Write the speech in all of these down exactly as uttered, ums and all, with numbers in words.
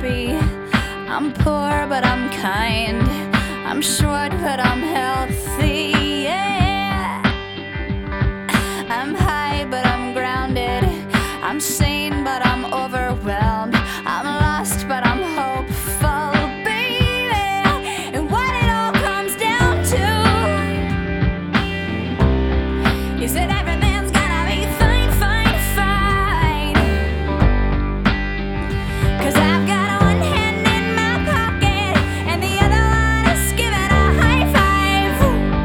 happy. I'm poor, but I'm kind. I'm short, but I'm healthy. Yeah. I'm high, but I'm grounded. I'm sane, but I'm overwhelmed. I'm lost, but I'm hopeful, baby. And what it all comes down to is that everything's gonna be fine, fine, fine. 'Cause I've got one hand in my pocket and the other one is giving a high five.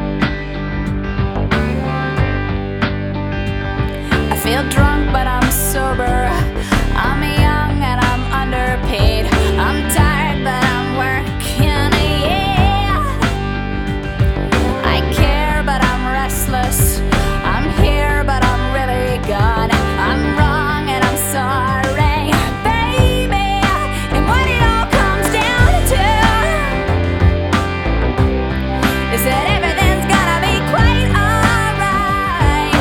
I feel drunk, but I'm sober. I'm young and I'm underpaid. I'm tired, but I'm working, yeah. I care, but I'm restless. I'm here, but I'm really gone. I'm wrong and I'm sorry, baby. And what it all comes down to is that everything's gonna be quite alright.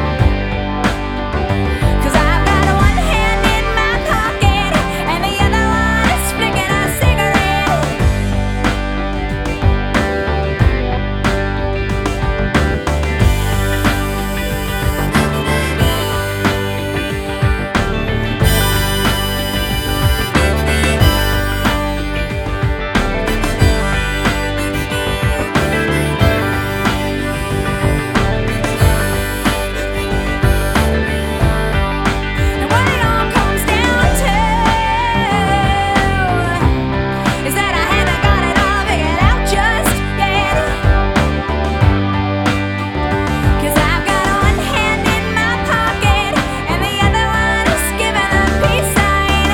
'Cause I've got one hand in my pocket and the other one is flicking a cigarette. And what it all comes down to is that I haven't got it all figured out just yet. 'Cause I've got one hand in my pocket and the other one is giving a peace sign.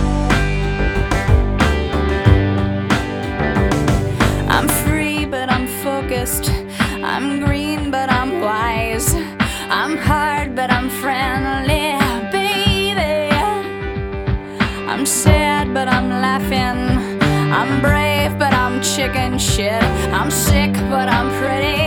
I'm free, but I'm focused. I'm green, but I'm wise. I'm hard, but I'm friendly, baby. I'm sad, but I'm laughing. I'm brave, but I'm chicken shit. I'm sick, but I'm pretty.